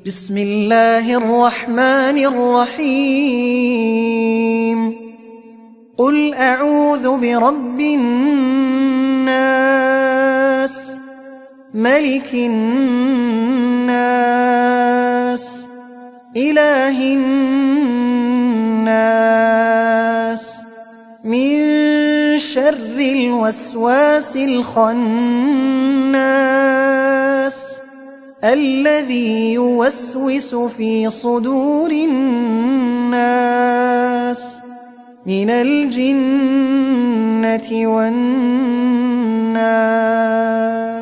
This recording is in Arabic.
بسم الله الرحمن الرحيم قل أعوذ برب الناس ملك الناس إله الناس من شر الوسواس الخناس الذي يوسوس في صدور الناس من الجنة والناس.